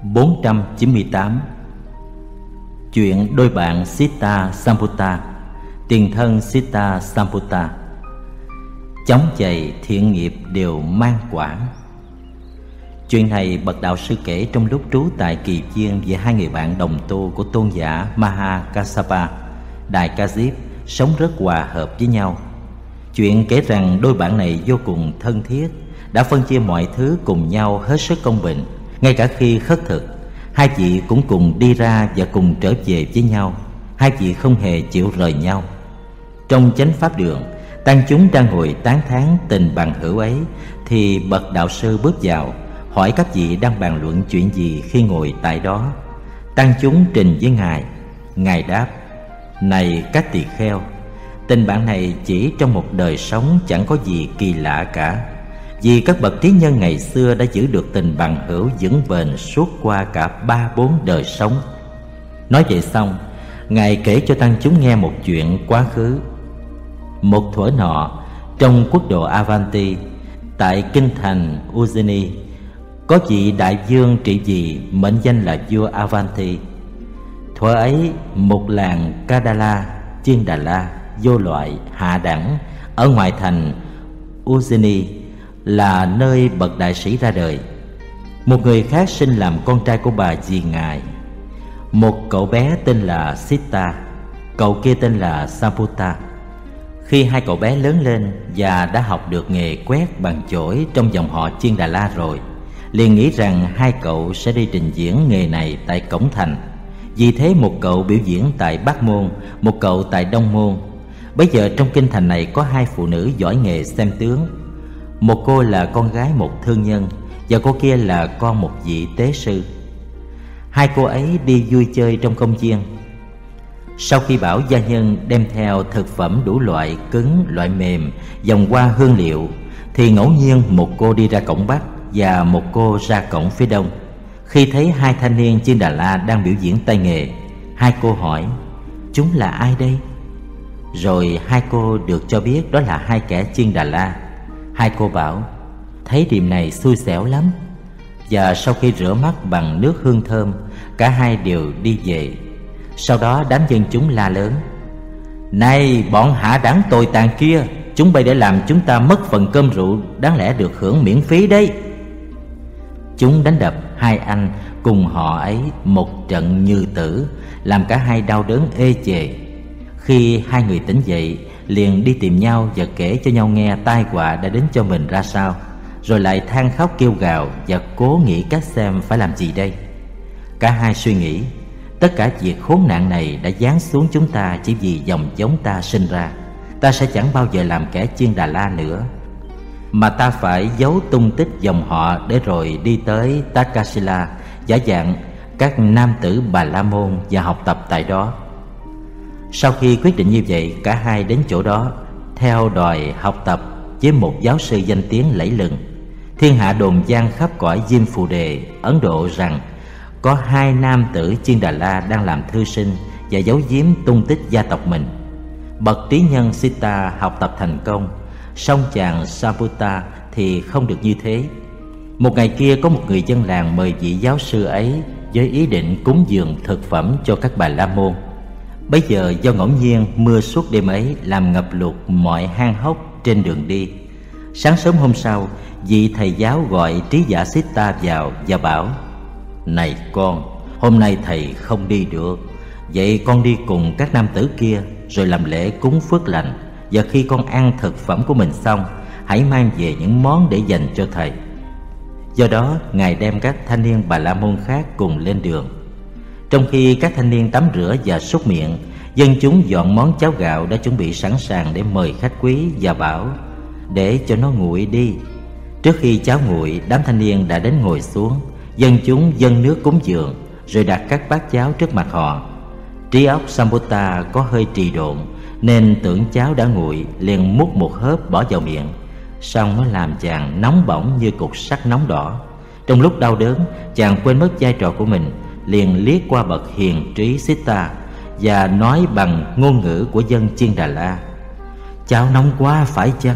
498. Chuyện đôi bạn Siddha Samputta, tiền thân Siddha Samputta. Chống chày thiện nghiệp đều mang quả. Chuyện này bậc đạo sư kể trong lúc trú tại Kỳ Viên về hai người bạn đồng tu của tôn giả Mahakassapa, Đại Ca Diếp, sống rất hòa hợp với nhau. Chuyện kể rằng đôi bạn này vô cùng thân thiết, đã phân chia mọi thứ cùng nhau hết sức công bình. Ngay cả khi khất thực, hai vị cũng cùng đi ra và cùng trở về với nhau. Hai vị không hề chịu rời nhau. Trong chánh pháp đường, tăng chúng đang ngồi tán thán tình bằng hữu ấy, thì bậc đạo sư bước vào, hỏi các vị đang bàn luận chuyện gì khi ngồi tại đó. Tăng chúng trình với Ngài. Ngài đáp: Này các tỳ kheo, tình bạn này chỉ trong một đời sống chẳng có gì kỳ lạ cả, vì các bậc trí nhân ngày xưa đã giữ được tình bằng hữu vững bền suốt qua cả 3-4 đời sống. Nói vậy xong, Ngài kể cho tăng chúng nghe một chuyện quá khứ. Một thuở nọ, trong quốc độ Avanti, tại kinh thành Ujjaini, có vị đại vương trị vì mệnh danh là vua Avanti. Thuở ấy, một làng Kadala, Chiên Đà La, vô loại, hạ đẳng, ở ngoại thành Ujjaini là nơi bậc đại sĩ ra đời. Một người khác sinh làm con trai của bà dì Ngài. Một cậu bé tên là Siddha, cậu kia tên là Samputta. Khi hai cậu bé lớn lên và đã học được nghề quét bằng chổi trong dòng họ Chiên Đà La rồi, liền nghĩ rằng hai cậu sẽ đi trình diễn nghề này tại cổng thành. Vì thế một cậu biểu diễn tại Bắc Môn, một cậu tại Đông Môn. Bây giờ trong kinh thành này có hai phụ nữ giỏi nghề xem tướng. Một cô là con gái một thương nhân, và cô kia là con một vị tế sư. Hai cô ấy đi vui chơi trong công viên. Sau khi bảo gia nhân đem theo thực phẩm đủ loại cứng, loại mềm, vòng hoa hương liệu, thì ngẫu nhiên một cô đi ra cổng Bắc và một cô ra cổng phía Đông. Khi thấy hai thanh niên Chiên Đà La đang biểu diễn tay nghề, hai cô hỏi: Chúng là ai đây? Rồi hai cô được cho biết đó là hai kẻ Chiên Đà La. Hai cô bảo: Thấy điềm này xui xẻo lắm. Và sau khi rửa mắt bằng nước hương thơm, cả hai đều đi về. Sau đó đám dân chúng la lớn: Này bọn hạ đẳng tồi tàn kia, chúng bay để làm chúng ta mất phần cơm rượu đáng lẽ được hưởng miễn phí đấy. Chúng đánh đập hai anh cùng họ ấy một trận như tử, làm cả hai đau đớn ê chề. Khi hai người tỉnh dậy, liền đi tìm nhau và kể cho nhau nghe tai họa đã đến cho mình ra sao, rồi lại than khóc kêu gào và cố nghĩ cách xem phải làm gì đây. Cả hai suy nghĩ, tất cả việc khốn nạn này đã giáng xuống chúng ta chỉ vì dòng giống ta sinh ra. Ta sẽ chẳng bao giờ làm kẻ Chiên Đà La nữa, mà ta phải giấu tung tích dòng họ để rồi đi tới Takasila, giả dạng các nam tử Bà La Môn và học tập tại đó. Sau khi quyết định như vậy, cả hai đến chỗ đó theo đòi học tập với một giáo sư danh tiếng lẫy lừng. Thiên hạ đồn vang khắp cõi Diêm Phù Đề, Ấn Độ rằng có hai nam tử Chiên Đà La đang làm thư sinh và giấu giếm tung tích gia tộc mình. Bậc trí nhân Siddha học tập thành công, song chàng Samputta thì không được như thế. Một ngày kia có một người dân làng mời vị giáo sư ấy với ý định cúng dường thực phẩm cho các bà la môn. Bấy giờ do ngẫu nhiên mưa suốt đêm ấy làm ngập lụt mọi hang hốc trên đường đi. Sáng sớm hôm sau, vị thầy giáo gọi trí giả Siddha vào và bảo: Này con, hôm nay thầy không đi được. Vậy con đi cùng các nam tử kia, rồi làm lễ cúng phước lành. Và khi con ăn thực phẩm của mình xong, hãy mang về những món để dành cho thầy. Do đó, Ngài đem các thanh niên Bà La Môn khác cùng lên đường. Trong khi các thanh niên tắm rửa và súc miệng, dân chúng dọn món cháo gạo đã chuẩn bị sẵn sàng để mời khách quý và bảo: Để cho nó nguội đi. Trước khi cháo nguội, đám thanh niên đã đến ngồi xuống. Dân chúng dâng nước cúng dường, rồi đặt các bát cháo trước mặt họ. Trí óc Samputta có hơi trì độn, nên tưởng cháo đã nguội, liền múc một hớp bỏ vào miệng. Xong nó làm chàng nóng bỏng như cục sắt nóng đỏ. Trong lúc đau đớn, chàng quên mất vai trò của mình, liền liếc qua bậc hiền trí Siddha và nói bằng ngôn ngữ của dân Chiên Đà La: Cháo nóng quá phải chăng?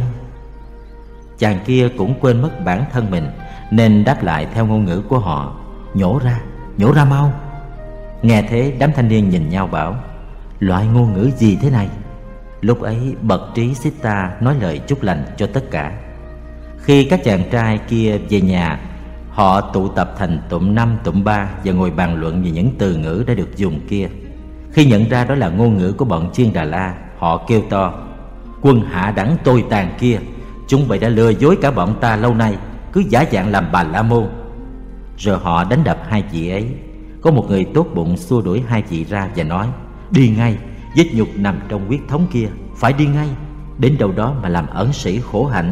Chàng kia cũng quên mất bản thân mình, nên đáp lại theo ngôn ngữ của họ: Nhổ ra, nhổ ra mau. Nghe thế đám thanh niên nhìn nhau bảo: loại ngôn ngữ gì thế này? Lúc ấy bậc trí Siddha nói lời chúc lành cho tất cả. Khi các chàng trai kia về nhà, họ tụ tập thành tụm 5 tụm 3 và ngồi bàn luận về những từ ngữ đã được dùng kia. Khi nhận ra đó là ngôn ngữ của bọn Chiên Đà La, họ kêu to: quân hạ đẳng tồi tàn kia, chúng bay đã lừa dối cả bọn ta lâu nay, cứ giả dạng làm Bà La Môn. Rồi họ đánh đập hai vị ấy. Có một người tốt bụng xua đuổi hai vị ra và nói: đi ngay, vết nhục nằm trong huyết thống kia, phải đi ngay, đến đâu đó mà làm ẩn sĩ khổ hạnh.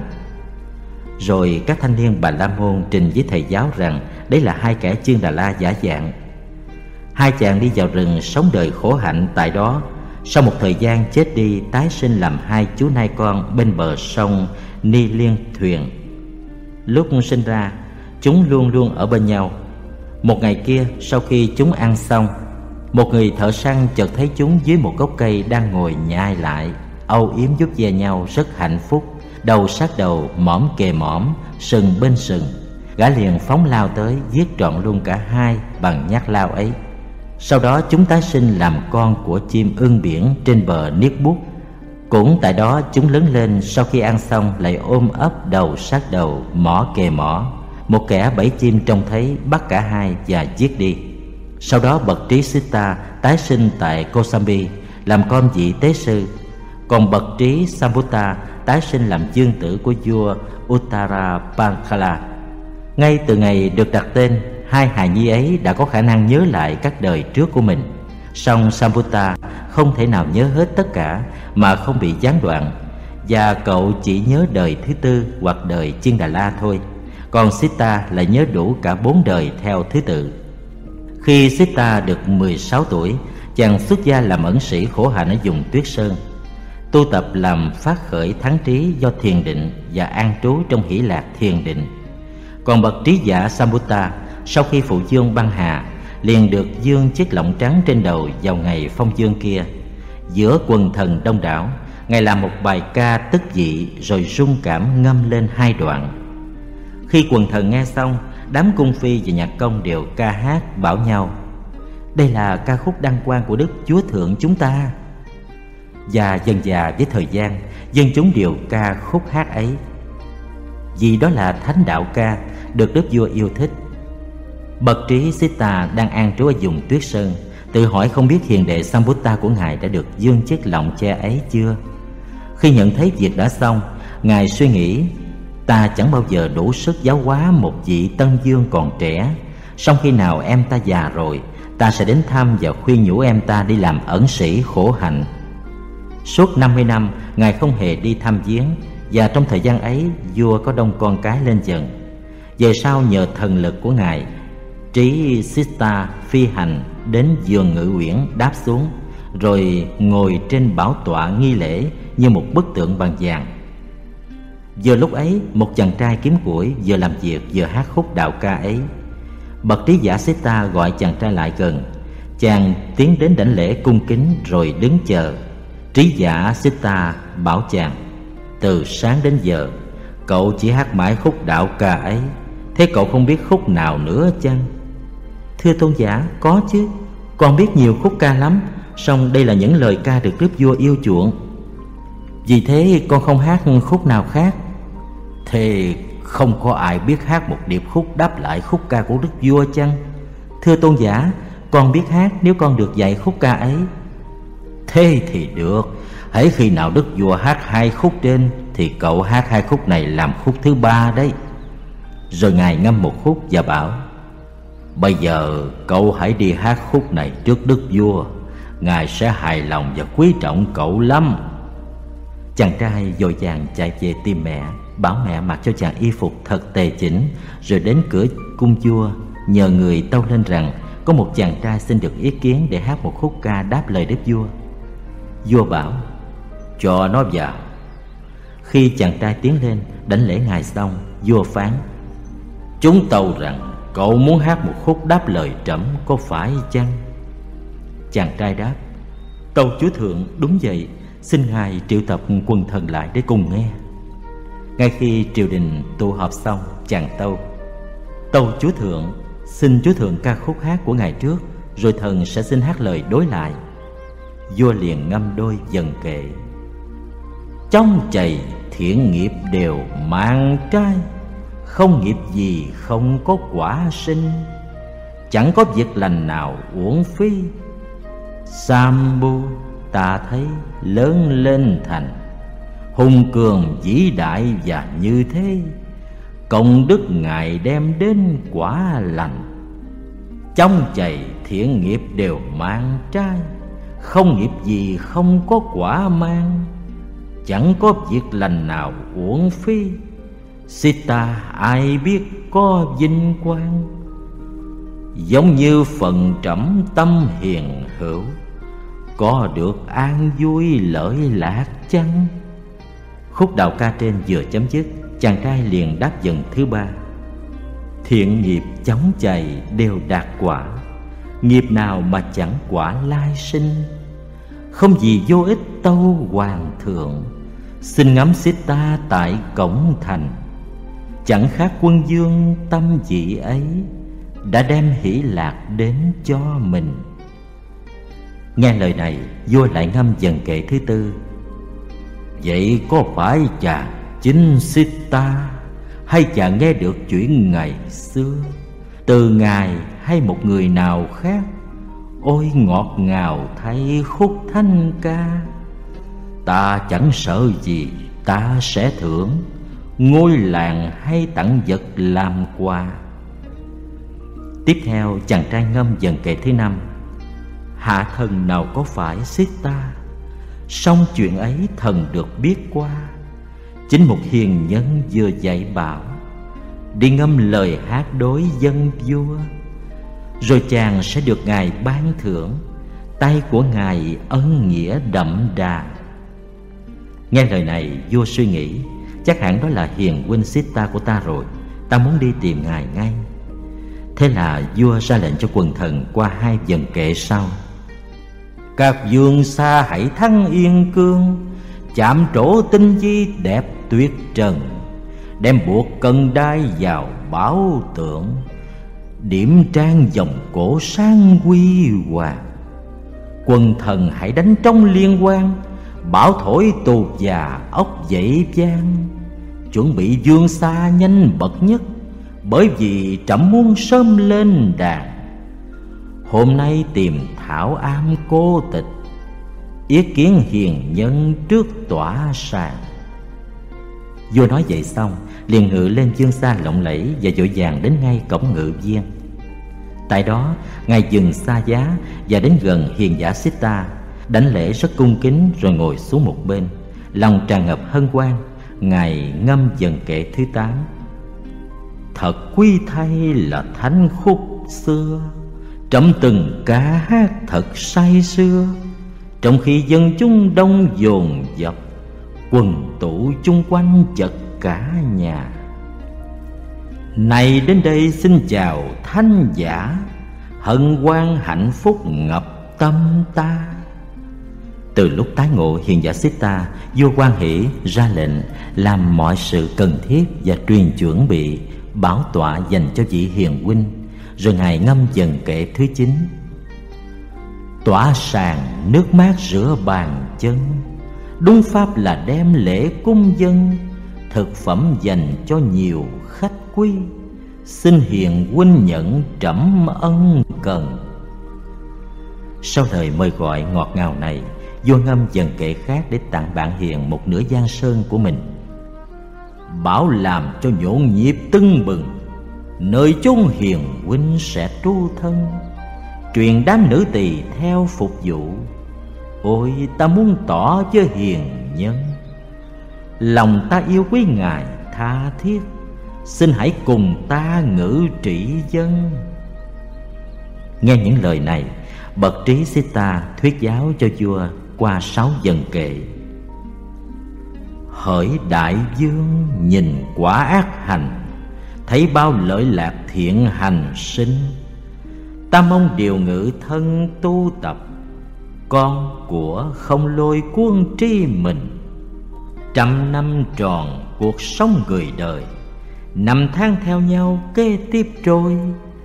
Rồi các thanh niên Bà La Môn trình với thầy giáo rằng đấy là hai kẻ Chiên Đà La giả dạng. Hai chàng đi vào rừng sống đời khổ hạnh tại đó. Sau một thời gian chết đi, tái sinh làm hai chú nai con bên bờ sông Ni Liên Thuyền. Lúc sinh ra, chúng luôn luôn ở bên nhau. Một ngày kia, sau khi chúng ăn xong, một người thợ săn chợt thấy chúng dưới một gốc cây đang ngồi nhai lại, âu yếm vuốt ve nhau rất hạnh phúc, đầu sát đầu, mõm kề mõm, sừng bên sừng. Gã liền phóng lao tới, giết trọn luôn cả hai bằng nhát lao ấy. Sau đó chúng tái sinh làm con của chim ưng biển trên bờ Niết Bút. Cũng tại đó chúng lớn lên, sau khi ăn xong lại ôm ấp đầu sát đầu, mỏ kề mỏ. Một kẻ bẫy chim trông thấy bắt cả hai và giết đi. Sau đó bậc trí Siddha tái sinh tại Kosambi làm con vị tế sư. Còn bậc trí Sambuta tái sinh làm dương tử của vua Uttarapankala. Ngay từ ngày được đặt tên, hai hài nhi ấy đã có khả năng nhớ lại các đời trước của mình. Song Sambuta không thể nào nhớ hết tất cả mà không bị gián đoạn, và cậu chỉ nhớ đời thứ tư hoặc đời Chiên Đà La thôi. Còn Siddha lại nhớ đủ cả 4 đời theo thứ tự. Khi Siddha được 16 tuổi, chàng xuất gia làm ẩn sĩ khổ hạnh ở vùng Tuyết Sơn, tu tập làm phát khởi thắng trí do thiền định và an trú trong hỷ lạc thiền định. Còn bậc trí giả Sambuta, sau khi phụ dương băng hà, liền được dương chiếc lọng trắng trên đầu vào ngày phong dương kia. Giữa quần thần đông đảo, ngài làm một bài ca tức dị rồi rung cảm ngâm lên 2 đoạn. Khi quần thần nghe xong, đám cung phi và nhạc công đều ca hát bảo nhau: đây là ca khúc đăng quang của Đức Chúa Thượng chúng ta. Và dần dà với thời gian, dân chúng đều ca khúc hát ấy, vì đó là thánh đạo ca được Đức Vua yêu thích. Bậc trí Siddha đang an trú ở vùng Tuyết Sơn, tự hỏi không biết hiền đệ Sambuta của ngài đã được dương chiếc lọng che ấy chưa. Khi nhận thấy việc đã xong, ngài suy nghĩ: ta chẳng bao giờ đủ sức giáo hóa một vị tân dương còn trẻ. Song khi nào em ta già rồi, ta sẽ đến thăm và khuyên nhủ em ta đi làm ẩn sĩ khổ hạnh. Suốt 50 năm, ngài không hề đi thăm viếng, và trong thời gian ấy, vua có đông con cái lên dần. Về sau nhờ thần lực của ngài, trí Siddha phi hành đến vườn Ngự Uyển đáp xuống, rồi ngồi trên bảo tọa nghi lễ như một bức tượng bằng vàng. Vừa lúc ấy, một chàng trai kiếm củi vừa làm việc vừa hát khúc đạo ca ấy. Bậc trí giả Siddha gọi chàng trai lại gần. Chàng tiến đến đảnh lễ cung kính rồi đứng chờ. Trí giả Siddha bảo chàng: từ sáng đến giờ, cậu chỉ hát mãi khúc đạo ca ấy, thế cậu không biết khúc nào nữa chăng? Thưa tôn giả, có chứ, con biết nhiều khúc ca lắm, song đây là những lời ca được Đức Vua yêu chuộng, vì thế con không hát khúc nào khác. Thế không có ai biết hát một điệp khúc đáp lại khúc ca của Đức Vua chăng? Thưa tôn giả, con biết hát nếu con được dạy khúc ca ấy. Thế thì được, hễ khi nào Đức Vua hát 2 khúc trên thì cậu hát 2 khúc này làm khúc thứ 3 đấy. Rồi ngài ngâm một khúc và bảo: bây giờ cậu hãy đi hát khúc này trước Đức Vua, ngài sẽ hài lòng và quý trọng cậu lắm. Chàng trai vội vàng chạy về tìm mẹ, bảo mẹ mặc cho chàng y phục thật tề chỉnh, rồi đến cửa cung vua nhờ người tâu lên rằng có một chàng trai xin được ý kiến để hát một khúc ca đáp lời Đức Vua. Vua bảo: cho nó vào. Khi chàng trai tiến lên đảnh lễ ngài xong, vua phán: chúng tâu rằng cậu muốn hát một khúc đáp lời trẫm, có phải chăng? Chàng trai đáp: tâu chúa thượng, đúng vậy, xin ngài triệu tập quần thần lại để cùng nghe. Ngay khi triều đình tụ họp xong, chàng tâu: tâu chúa thượng, Xin Chúa thượng ca khúc hát của ngày trước, rồi thần sẽ xin hát lời đối lại. Vua liền ngâm đôi dần kệ. Trong chày thiện nghiệp đều mang trái, không nghiệp gì không có quả sinh, chẳng có việc lành nào uổng phí. Sambu ta thấy lớn lên thành, hùng cường vĩ đại và như thế, công đức Ngài đem đến quả lành. Trong chày thiện nghiệp đều mang trái, không nghiệp gì không có quả mang, chẳng có việc lành nào uổng phí. Sita ai biết có vinh quang, giống như phần trẫm tâm hiền hữu, có được an vui lợi lạc chăng? Khúc đào ca trên vừa chấm dứt, chàng trai liền đáp dần thứ ba. Thiện nghiệp chóng chày đều đạt quả, nghiệp nào mà chẳng quả lai sinh. Không gì vô ích tâu hoàng thượng, xin ngắm Sita tại cổng thành. Chẳng khác quân vương tâm vị ấy, đã đem hỷ lạc đến cho mình. Nghe lời này, vua lại ngâm dần kệ thứ tư. Vậy có phải chàng chính Sita, hay chàng nghe được chuyện ngày xưa, từ ngài hay một người nào khác? Ôi ngọt ngào thay khúc thanh ca, ta chẳng sợ gì ta sẽ thưởng, ngôi làng hay tặng vật làm quà. Tiếp theo chàng trai ngâm dần kệ thứ năm. Hạ thần nào có phải Sita, song chuyện ấy thần được biết qua. Chính một hiền nhân vừa dạy bảo, đi ngâm lời hát đối dân vua. Rồi chàng sẽ được Ngài ban thưởng, tay của Ngài ân nghĩa đậm đà. Nghe lời này, vua suy nghĩ, chắc hẳn đó là hiền huynh Sita của ta rồi, ta muốn đi tìm Ngài ngay. Thế là vua ra lệnh cho quần thần qua hai dần kệ sau. Các vương xa hãy thăng yên cương, chạm trổ tinh di đẹp tuyệt trần, đem buộc cần đai vào bảo tượng, điểm trang dòng cổ sáng huy hoàng. Quần thần hãy đánh trong liên quan, bão thổi tù già ốc dậy vang. Chuẩn bị vương xa nhanh bậc nhất, bởi vì trẫm muốn sớm lên đàn. Hôm nay tìm thảo am cô tịch, yết kiến hiền nhân trước tỏa sàn. Vua nói vậy xong, liền ngự lên vương xa lộng lẫy và vội vàng đến ngay cổng ngự viên. Tại đó, Ngài dừng xa giá và đến gần hiền giả Sita, đảnh lễ rất cung kính rồi ngồi xuống một bên. Lòng tràn ngập hân hoan, Ngài ngâm dần kệ thứ 8. Thật quý thay là thánh khúc xưa, trẫm từng ca hát thật say sưa. Trong khi dân chúng đông dồn dập, quần tụ chung quanh chật cả nhà. Này đến đây xin chào thánh giả, hân hoan hạnh phúc ngập tâm ta. Từ lúc tái ngộ hiền giả Sita, vua hoan hỷ ra lệnh làm mọi sự cần thiết và truyền chuẩn bị bảo tọa dành cho vị hiền huynh. Rồi Ngài ngâm dần kệ thứ 9. Tỏa sàn nước mát rửa bàn chân, đúng pháp là đem lễ cung dân. Thực phẩm dành cho nhiều khách quý, xin hiền huynh nhận trẫm ân cần. Sau lời mời gọi ngọt ngào này, vua ngâm dần kệ khác để tặng bạn hiền một nửa giang sơn của mình. Bảo làm cho nhộn nhịp tưng bừng, nơi chốn hiền huynh sẽ trú thân. Truyền đám nữ tỳ theo phục vụ, ôi ta muốn tỏ với hiền nhân. Lòng ta yêu quý Ngài tha thiết, xin hãy cùng ta ngự trị dân. Nghe những lời này, bậc trí Sita thuyết giáo cho vua qua 6 dần kệ. Hỡi đại vương nhìn quả ác hành, thấy bao lợi lạc thiện hành sinh. Ta mong điều ngự thân tu tập, con của không lôi cuốn tri mình. 100 năm tròn cuộc sống người đời, năm tháng theo nhau kế tiếp trôi.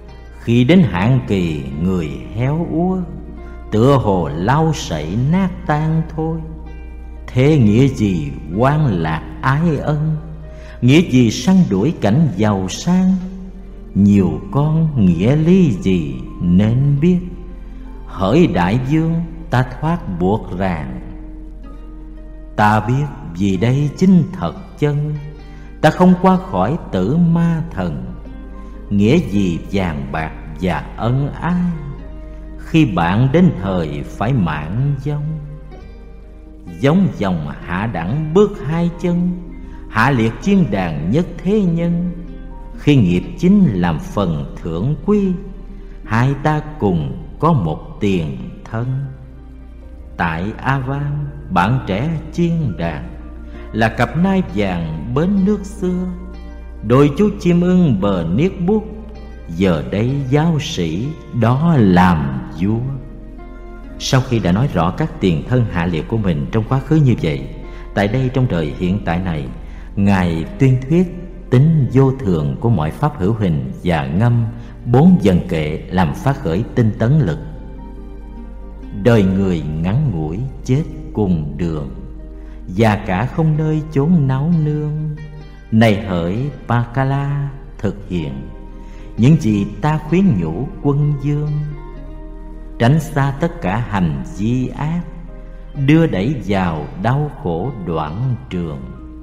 Khi đến hạn kỳ người héo úa, tựa hồ lau sậy nát tan thôi. Thế nghĩa gì quan lạc ái ân, nghĩa gì săn đuổi cảnh giàu sang. Nhiều con nghĩa lý gì nên biết, hỡi đại vương ta thoát buộc ràng. Ta biết vì đây chính thật chân, ta không qua khỏi tử ma thần. Nghĩa gì vàng bạc và ân ái, khi bạn đến thời phải mạng vong. Giống dòng hạ đẳng bước hai chân, hạ liệt chiên đàn nhất thế nhân. Khi nghiệp chính làm phần thưởng quy, hai ta cùng có một tiền thân. Tại Avan bạn trẻ chiên đàn, là cặp nai vàng bến nước xưa. Đôi chú chim ưng bờ niết bút, giờ đây giáo sĩ đó làm vua. Sau khi đã nói rõ các tiền thân hạ liệt của mình trong quá khứ như vậy, tại đây trong đời hiện tại này, Ngài tuyên thuyết tính vô thường của mọi pháp hữu hình và ngâm 4 dần kệ làm phát khởi tinh tấn lực. Đời người ngắn ngủi chết cùng đường, và cả không nơi chốn náu nương. Này hỡi Pakala thực hiện những gì ta khuyến nhủ quân dương. Tránh xa tất cả hành vi ác, đưa đẩy vào đau khổ đoạn trường.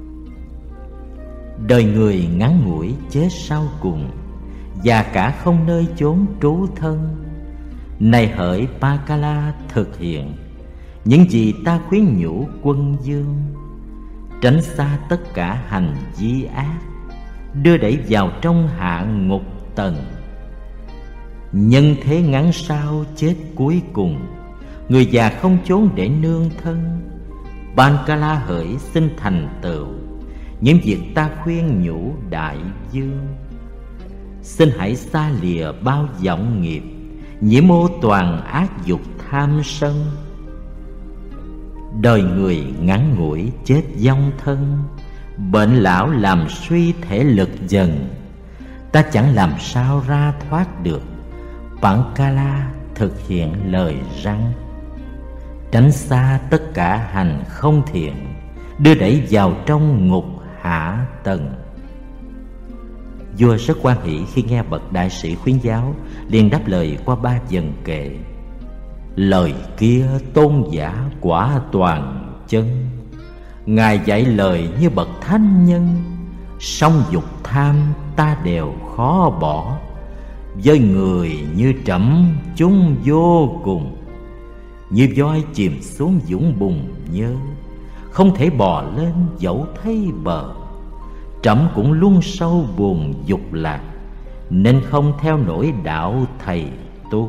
Đời người ngắn ngủi chết sau cùng, và cả không nơi chốn trú thân. Này hỡi Pakala thực hiện những gì ta khuyến nhủ quân dương. Tránh xa tất cả hành vi ác, đưa đẩy vào trong hạ ngục tầng. Nhân thế ngắn sao chết cuối cùng, người già không chốn để nương thân. Pankala hỡi xin thành tựu những việc ta khuyên nhủ đại dương. Xin hãy xa lìa bao vọng nghiệp, nhiễm ô toàn ác dục tham sân. Đời người ngắn ngủi chết vong thân, bệnh lão làm suy thể lực dần. Ta chẳng làm sao ra thoát được, Pankala thực hiện lời răng. Tránh xa tất cả hành không thiện, đưa đẩy vào trong ngục hạ tầng. Vua rất hoan hỷ khi nghe bậc đại sĩ khuyến giáo, liền đáp lời qua 3 dần kệ. Lời kia tôn giả quả toàn chân, Ngài dạy lời như bậc thánh nhân. Song dục tham ta đều khó bỏ, với người như trẫm chúng vô cùng. Như voi chìm xuống vũng bùn nhơ, không thể bò lên dẫu thấy bờ. Trẫm cũng luôn sâu buồn dục lạc, nên không theo nổi đạo thầy tu.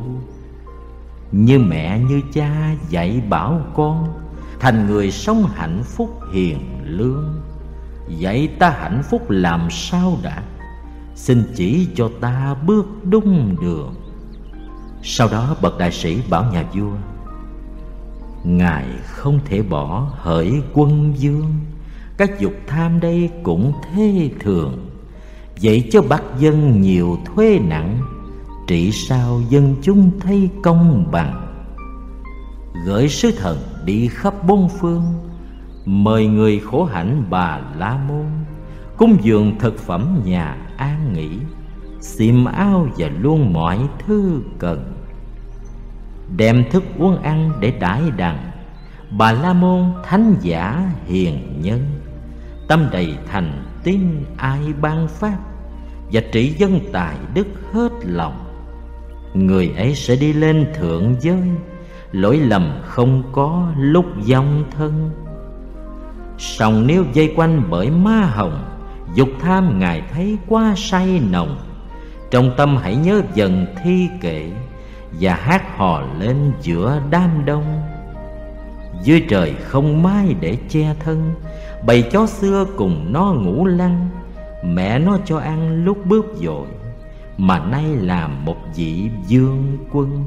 Như mẹ như cha dạy bảo con, thành người sống hạnh phúc hiền lương. Dạy ta hạnh phúc làm sao đã, xin chỉ cho ta bước đúng đường. Sau đó bậc đại sĩ bảo nhà vua: Ngài không thể bỏ hỡi quân vương, các dục tham đây cũng thế thường. Vậy cho bắt dân nhiều thuế nặng, trị sao dân chúng thấy công bằng. Gửi sứ thần đi khắp 4 phương, mời người khổ hạnh Bà La Môn, cúng dường thực phẩm nhà an nghỉ, xiêm áo và luôn mọi thứ cần. Đem thức uống ăn để đãi đằng, Bà La Môn thánh giả hiền nhân. Tâm đầy thành tín ai ban pháp, và trị dân tài đức hết lòng. Người ấy sẽ đi lên thượng giới, lỗi lầm không có lúc vong thân. Song nếu dây quanh bởi ma hồng, dục tham Ngài thấy quá say nồng. Trong tâm hãy nhớ dần thi kệ, và hát hò lên giữa đám đông. Dưới trời không mái để che thân, bầy chó xưa cùng nó ngủ lăn. Mẹ nó cho ăn lúc bước dội, mà nay làm một vị vương quân.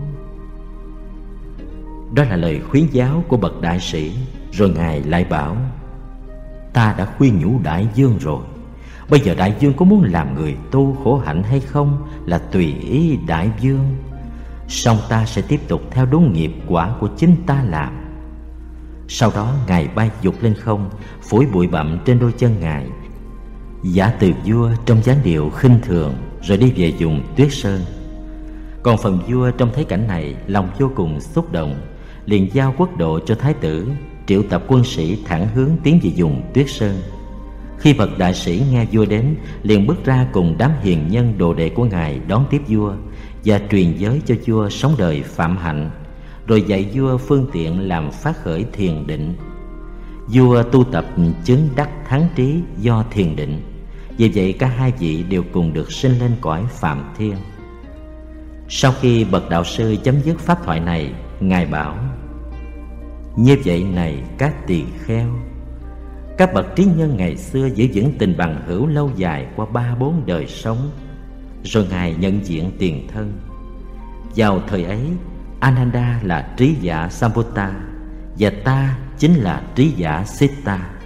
Đó là lời khuyến giáo của bậc đại sĩ. Rồi Ngài lại bảo: Ta đã khuyên nhủ đại vương rồi, Bây giờ đại vương có muốn làm người tu khổ hạnh hay không là tùy ý đại vương, song ta sẽ tiếp tục theo đúng nghiệp quả của chính ta làm. Sau đó Ngài bay vụt lên không, phủi bụi bặm trên đôi chân Ngài, giả từ vua trong dáng điệu khinh thường, rồi đi về vùng Tuyết Sơn. Còn phần vua trông thấy cảnh này, lòng vô cùng xúc động, liền giao quốc độ cho thái tử, triệu tập quân sĩ thẳng hướng tiến về vùng Tuyết Sơn. Khi bậc đại sĩ nghe vua đến, liền bước ra cùng đám hiền nhân đồ đệ của Ngài đón tiếp vua và truyền giới cho vua sống đời phạm hạnh, rồi dạy vua phương tiện làm phát khởi thiền định. Vua tu tập chứng đắc thắng trí do thiền định, vì vậy cả hai vị đều cùng được sinh lên cõi Phạm Thiên. Sau khi bậc đạo sư chấm dứt pháp thoại này, Ngài bảo: như vậy này các tỳ kheo, các bậc trí nhân ngày xưa giữ vững tình bằng hữu lâu dài qua 3-4 đời sống, rồi Ngài nhận diện tiền thân. Vào thời ấy, Ananda là trí giả Sambuta và ta chính là trí giả Siddha.